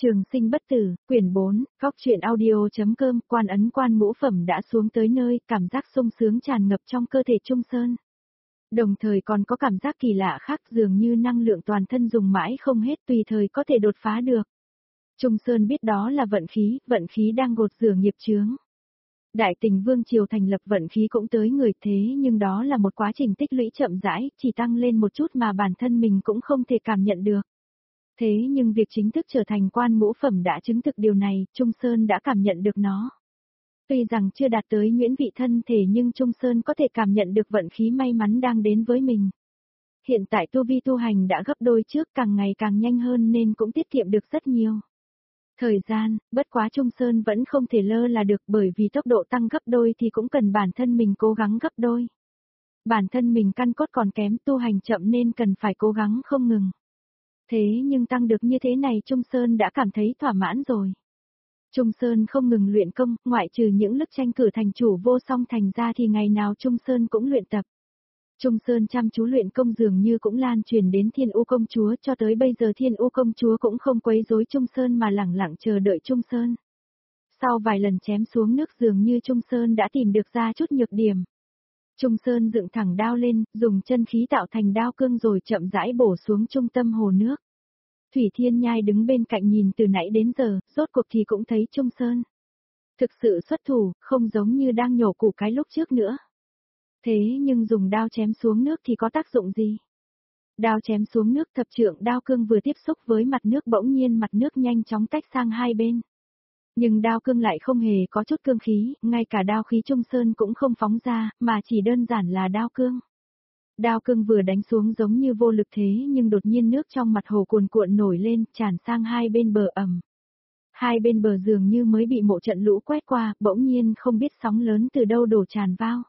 Trường sinh bất tử, quyển 4, góc truyện audio.com, quan ấn quan ngũ phẩm đã xuống tới nơi, cảm giác sung sướng tràn ngập trong cơ thể Trung Sơn. Đồng thời còn có cảm giác kỳ lạ khác, dường như năng lượng toàn thân dùng mãi không hết, tùy thời có thể đột phá được. Trung Sơn biết đó là vận khí đang gột rửa nghiệp chướng. Đại Tình Vương triều thành lập, vận khí cũng tới người, thế nhưng đó là một quá trình tích lũy chậm rãi, chỉ tăng lên một chút mà bản thân mình cũng không thể cảm nhận được. Thế nhưng việc chính thức trở thành quan ngũ phẩm đã chứng thực điều này, Trung Sơn đã cảm nhận được nó. Tuy rằng chưa đạt tới nguyễn vị thân thể nhưng Trung Sơn có thể cảm nhận được vận khí may mắn đang đến với mình. Hiện tại tu vi tu hành đã gấp đôi trước, càng ngày càng nhanh hơn nên cũng tiết kiệm được rất nhiều thời gian, bất quá Trung Sơn vẫn không thể lơ là được, bởi vì tốc độ tăng gấp đôi thì cũng cần bản thân mình cố gắng gấp đôi. Bản thân mình căn cốt còn kém, tu hành chậm nên cần phải cố gắng không ngừng. Thế nhưng tăng được như thế này Trung Sơn đã cảm thấy thỏa mãn rồi. Trung Sơn không ngừng luyện công, ngoại trừ những lúc tranh cử thành chủ vô song thành ra thì ngày nào Trung Sơn cũng luyện tập. Trung Sơn chăm chú luyện công dường như cũng lan truyền đến Thiên U công chúa, cho tới bây giờ Thiên U công chúa cũng không quấy rối Trung Sơn mà lẳng lặng chờ đợi Trung Sơn. Sau vài lần chém xuống nước dường như Trung Sơn đã tìm được ra chút nhược điểm. Trung Sơn dựng thẳng đao lên, dùng chân khí tạo thành đao cương rồi chậm rãi bổ xuống trung tâm hồ nước. Thủy Thiên Nhai đứng bên cạnh nhìn từ nãy đến giờ, rốt cuộc thì cũng thấy Trung Sơn thực sự xuất thủ, không giống như đang nhổ củ cái lúc trước nữa. Thế nhưng dùng đao chém xuống nước thì có tác dụng gì? Đao chém xuống nước, thập trượng đao cương vừa tiếp xúc với mặt nước bỗng nhiên mặt nước nhanh chóng tách sang hai bên. Nhưng đao cương lại không hề có chút cương khí, ngay cả đao khí Trung Sơn cũng không phóng ra, mà chỉ đơn giản là đao cương. Đao cương vừa đánh xuống giống như vô lực thế nhưng đột nhiên nước trong mặt hồ cuồn cuộn nổi lên, tràn sang hai bên bờ ầm. Hai bên bờ dường như mới bị một trận lũ quét qua, bỗng nhiên không biết sóng lớn từ đâu đổ tràn vào.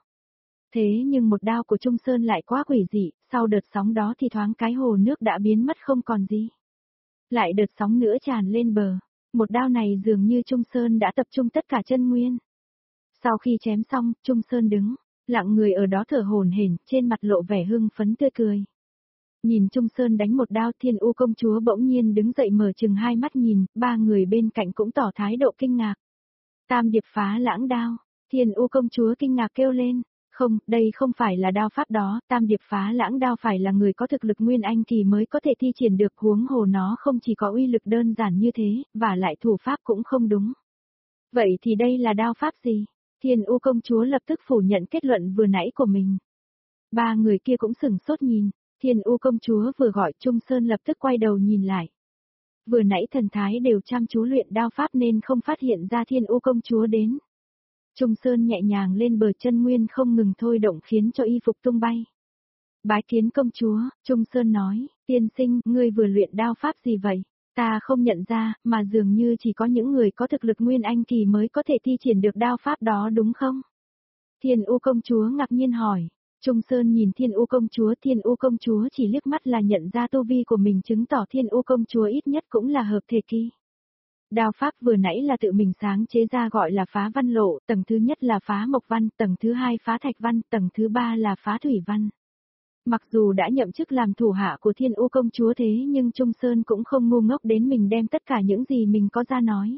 Thế nhưng một đao của Trung Sơn lại quá quỷ dị, sau đợt sóng đó thì thoáng cái hồ nước đã biến mất không còn gì. Lại đợt sóng nữa tràn lên bờ. Một đao này dường như Trung Sơn đã tập trung tất cả chân nguyên. Sau khi chém xong, Trung Sơn đứng, lặng người ở đó thở hổn hển, trên mặt lộ vẻ hưng phấn tươi cười. Nhìn Trung Sơn đánh một đao, Thiên U công chúa bỗng nhiên đứng dậy mở chừng hai mắt nhìn, ba người bên cạnh cũng tỏ thái độ kinh ngạc. Tam điệp phá lãng đao, Thiên U công chúa kinh ngạc kêu lên. Không, đây không phải là đao pháp đó, tam điệp phá lãng đao phải là người có thực lực nguyên anh kỳ mới có thể thi triển được, huống hồ nó không chỉ có uy lực đơn giản như thế, và lại thủ pháp cũng không đúng. Vậy thì đây là đao pháp gì? Thiên U công chúa lập tức phủ nhận kết luận vừa nãy của mình. Ba người kia cũng sửng sốt nhìn, Thiên U công chúa vừa gọi Trung Sơn lập tức quay đầu nhìn lại. Vừa nãy thần thái đều chăm chú luyện đao pháp nên không phát hiện ra Thiên U công chúa đến. Trung Sơn nhẹ nhàng lên bờ, chân nguyên không ngừng thôi động khiến cho y phục tung bay. Bái kiến công chúa, Trung Sơn nói, tiên sinh, ngươi vừa luyện đao pháp gì vậy? Ta không nhận ra, mà dường như chỉ có những người có thực lực nguyên anh kỳ mới có thể thi triển được đao pháp đó đúng không? Thiên U công chúa ngạc nhiên hỏi. Trung Sơn nhìn Thiên U công chúa chỉ liếc mắt là nhận ra tu vi của mình, chứng tỏ Thiên U công chúa ít nhất cũng là hợp thể kỳ. Đao pháp vừa nãy là tự mình sáng chế ra, gọi là phá văn lộ, tầng thứ nhất là phá mộc văn, tầng thứ hai phá thạch văn, tầng thứ ba là phá thủy văn. Mặc dù đã nhậm chức làm thủ hạ của Thiên U công chúa thế nhưng Trung Sơn cũng không ngu ngốc đến mình đem tất cả những gì mình có ra nói.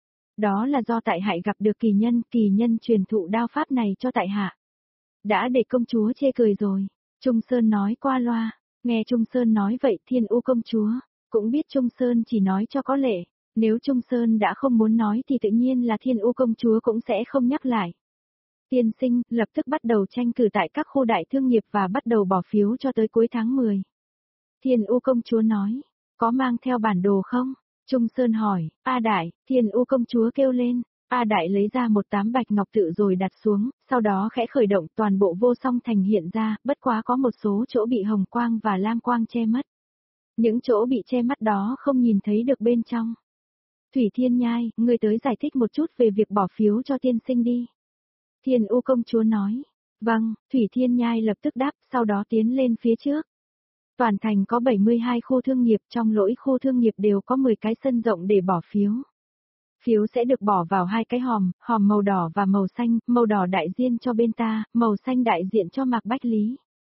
Đó là do tại hạ gặp được kỳ nhân truyền thụ đao pháp này cho tại hạ. Đã để công chúa chê cười rồi, Trung Sơn nói qua loa. Nghe Trung Sơn nói vậy Thiên U công chúa cũng biết Trung Sơn chỉ nói cho có lệ. Nếu Trung Sơn đã không muốn nói thì tự nhiên là Thiên U công chúa cũng sẽ không nhắc lại. Tiên sinh, lập tức bắt đầu tranh cử tại các khu đại thương nghiệp và bắt đầu bỏ phiếu cho tới cuối tháng 10. Thiên U công chúa nói, có mang theo bản đồ không? Trung Sơn hỏi, A Đại, Thiên U công chúa kêu lên. A Đại lấy ra một tám bạch ngọc tự rồi đặt xuống, sau đó khẽ khởi động, toàn bộ vô song thành hiện ra, bất quá có một số chỗ bị hồng quang và lam quang che mất. Những chỗ bị che mắt đó không nhìn thấy được bên trong. Thủy Thiên Nhai, ngươi tới giải thích một chút về việc bỏ phiếu cho tiên sinh đi. Thiên U công chúa nói. Vâng, Thủy Thiên Nhai lập tức đáp, sau đó tiến lên phía trước. Toàn thành có 72 khu thương nghiệp, trong mỗi khu thương nghiệp đều có 10 cái sân rộng để bỏ phiếu. Phiếu sẽ được bỏ vào hai cái hòm màu đỏ và màu xanh, màu đỏ đại diện cho bên ta, màu xanh đại diện cho Mạc Bách Lý.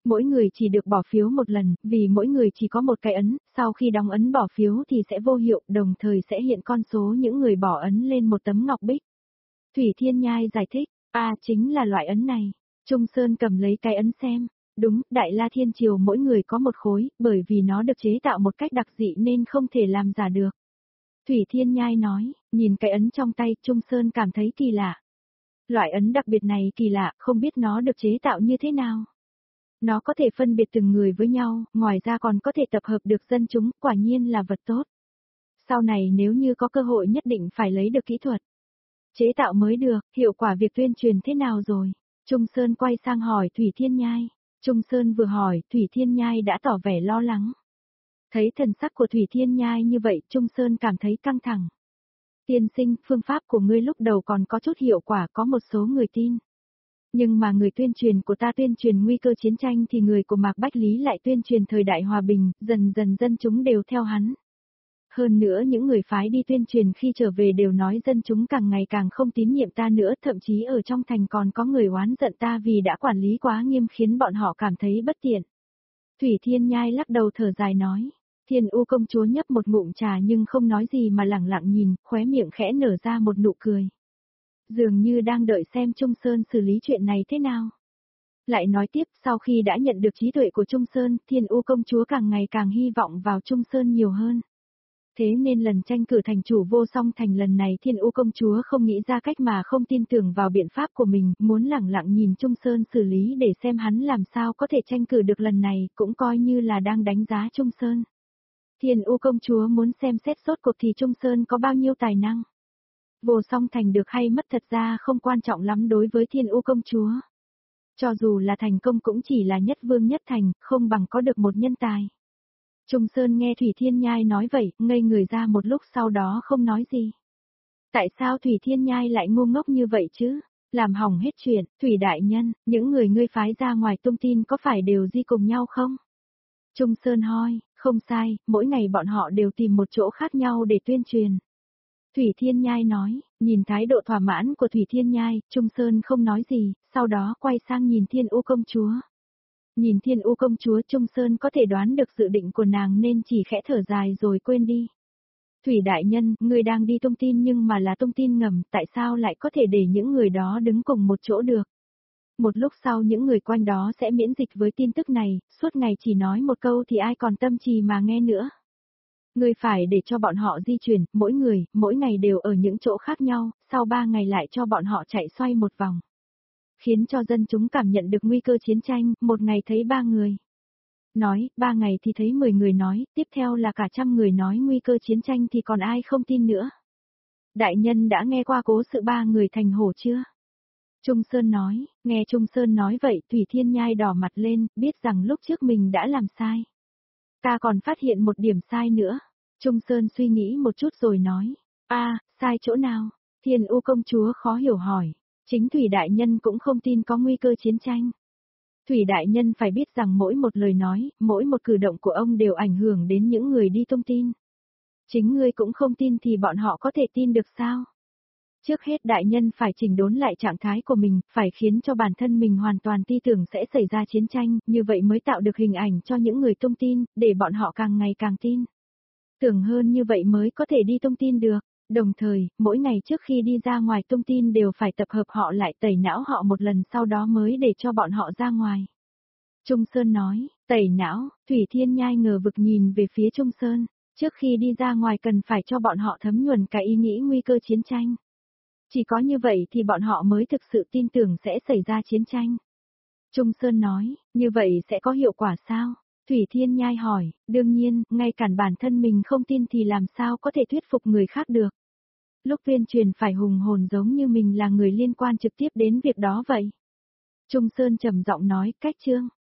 Mỗi người chỉ được bỏ phiếu một lần, vì mỗi người chỉ có một cái ấn, sau khi đóng ấn bỏ phiếu thì sẽ vô hiệu, đồng thời sẽ hiện con số những người bỏ ấn lên một tấm ngọc bích. Thủy Thiên Nhai giải thích, chính là loại ấn này. Trung Sơn cầm lấy cái ấn xem. Đúng, Đại La Thiên Triều mỗi người có một khối, bởi vì nó được chế tạo một cách đặc dị nên không thể làm giả được. Thủy Thiên Nhai nói, nhìn cái ấn trong tay, Trung Sơn cảm thấy kỳ lạ. Loại ấn đặc biệt này kỳ lạ, không biết nó được chế tạo như thế nào. Nó có thể phân biệt từng người với nhau, ngoài ra còn có thể tập hợp được dân chúng, quả nhiên là vật tốt. Sau này nếu như có cơ hội nhất định phải lấy được kỹ thuật chế tạo mới được, hiệu quả việc tuyên truyền thế nào rồi? Trung Sơn quay sang hỏi Thủy Thiên Nhai. Trung Sơn vừa hỏi, Thủy Thiên Nhai đã tỏ vẻ lo lắng. Thấy thần sắc của Thủy Thiên Nhai như vậy, Trung Sơn cảm thấy căng thẳng. Tiên sinh, phương pháp của ngươi lúc đầu còn có chút hiệu quả, có một số người tin. Nhưng mà người tuyên truyền của ta tuyên truyền nguy cơ chiến tranh thì người của Mạc Bách Lý lại tuyên truyền thời đại hòa bình, dần dần dân chúng đều theo hắn. Hơn nữa những người phái đi tuyên truyền khi trở về đều nói dân chúng càng ngày càng không tín nhiệm ta nữa, thậm chí ở trong thành còn có người oán giận ta vì đã quản lý quá nghiêm khiến bọn họ cảm thấy bất tiện. Thủy Thiên Nhai lắc đầu thở dài nói. Thiên U công chúa nhấp một ngụm trà nhưng không nói gì mà lẳng lặng nhìn, khóe miệng khẽ nở ra một nụ cười. Dường như đang đợi xem Trung Sơn xử lý chuyện này thế nào. Lại nói tiếp, sau khi đã nhận được trí tuệ của Trung Sơn, Thiên U công chúa càng ngày càng hy vọng vào Trung Sơn nhiều hơn. Thế nên lần tranh cử thành chủ Vô Song Thành lần này Thiên U công chúa không nghĩ ra cách mà không tin tưởng vào biện pháp của mình, muốn lẳng lặng nhìn Trung Sơn xử lý để xem hắn làm sao có thể tranh cử được lần này, cũng coi như là đang đánh giá Trung Sơn. Thiên U công chúa muốn xem xét rốt cuộc thì Trung Sơn có bao nhiêu tài năng. Vô Song Thành được hay mất thật ra không quan trọng lắm đối với Thiên U công chúa. Cho dù là thành công cũng chỉ là nhất vương nhất thành, không bằng có được một nhân tài. Trung Sơn nghe Thủy Thiên Nhai nói vậy, ngây người ra một lúc sau đó không nói gì. Tại sao Thủy Thiên Nhai lại ngu ngốc như vậy chứ? Làm hỏng hết chuyện, Thủy Đại Nhân, những người ngươi phái ra ngoài tung tin có phải đều di cùng nhau không? Trung Sơn hoi, không sai, mỗi ngày bọn họ đều tìm một chỗ khác nhau để tuyên truyền. Thủy Thiên Nhai nói, nhìn thái độ thỏa mãn của Thủy Thiên Nhai, Trung Sơn không nói gì, sau đó quay sang nhìn Thiên U công chúa. Nhìn Thiên U công chúa Trung Sơn có thể đoán được dự định của nàng nên chỉ khẽ thở dài rồi quên đi. Thủy Đại Nhân, người đang đi tung tin nhưng mà là tung tin ngầm, tại sao lại có thể để những người đó đứng cùng một chỗ được? Một lúc sau những người quanh đó sẽ miễn dịch với tin tức này, suốt ngày chỉ nói một câu thì ai còn tâm trí mà nghe nữa. Người phải để cho bọn họ di chuyển, mỗi người, mỗi ngày đều ở những chỗ khác nhau, sau 3 ngày lại cho bọn họ chạy xoay một vòng. Khiến cho dân chúng cảm nhận được nguy cơ chiến tranh, một ngày thấy 3 người nói, 3 ngày thì thấy 10 người nói, tiếp theo là cả 100 người nói nguy cơ chiến tranh thì còn ai không tin nữa. Đại nhân đã nghe qua cố sự 3 người thành hổ chưa? Trung Sơn nói, nghe Trung Sơn nói vậy, Thủy Thiên Nhai đỏ mặt lên, biết rằng lúc trước mình đã làm sai. Ta còn phát hiện một điểm sai nữa. Trung Sơn suy nghĩ một chút rồi nói, sai chỗ nào? Thiên U công chúa khó hiểu hỏi, chính Thủy Đại Nhân cũng không tin có nguy cơ chiến tranh. Thủy Đại Nhân phải biết rằng mỗi một lời nói, mỗi một cử động của ông đều ảnh hưởng đến những người đi tung tin. Chính ngươi cũng không tin thì bọn họ có thể tin được sao? Trước hết Đại Nhân phải chỉnh đốn lại trạng thái của mình, phải khiến cho bản thân mình hoàn toàn tin tưởng sẽ xảy ra chiến tranh, như vậy mới tạo được hình ảnh cho những người tung tin, để bọn họ càng ngày càng tin. Tưởng hơn như vậy mới có thể đi tung tin được. Đồng thời, mỗi ngày trước khi đi ra ngoài tung tin đều phải tập hợp họ lại tẩy não họ một lần sau đó mới để cho bọn họ ra ngoài. Trung Sơn nói, tẩy não, Thủy Thiên Nhai ngờ vực nhìn về phía Trung Sơn, trước khi đi ra ngoài cần phải cho bọn họ thấm nhuần cái ý nghĩ nguy cơ chiến tranh. Chỉ có như vậy thì bọn họ mới thực sự tin tưởng sẽ xảy ra chiến tranh. Trung Sơn nói, như vậy sẽ có hiệu quả sao? Thủy Thiên Nhai hỏi, đương nhiên, ngay cả bản thân mình không tin thì làm sao có thể thuyết phục người khác được. Lúc tuyên truyền phải hùng hồn giống như mình là người liên quan trực tiếp đến việc đó vậy. Trung Sơn trầm giọng nói, cách chương.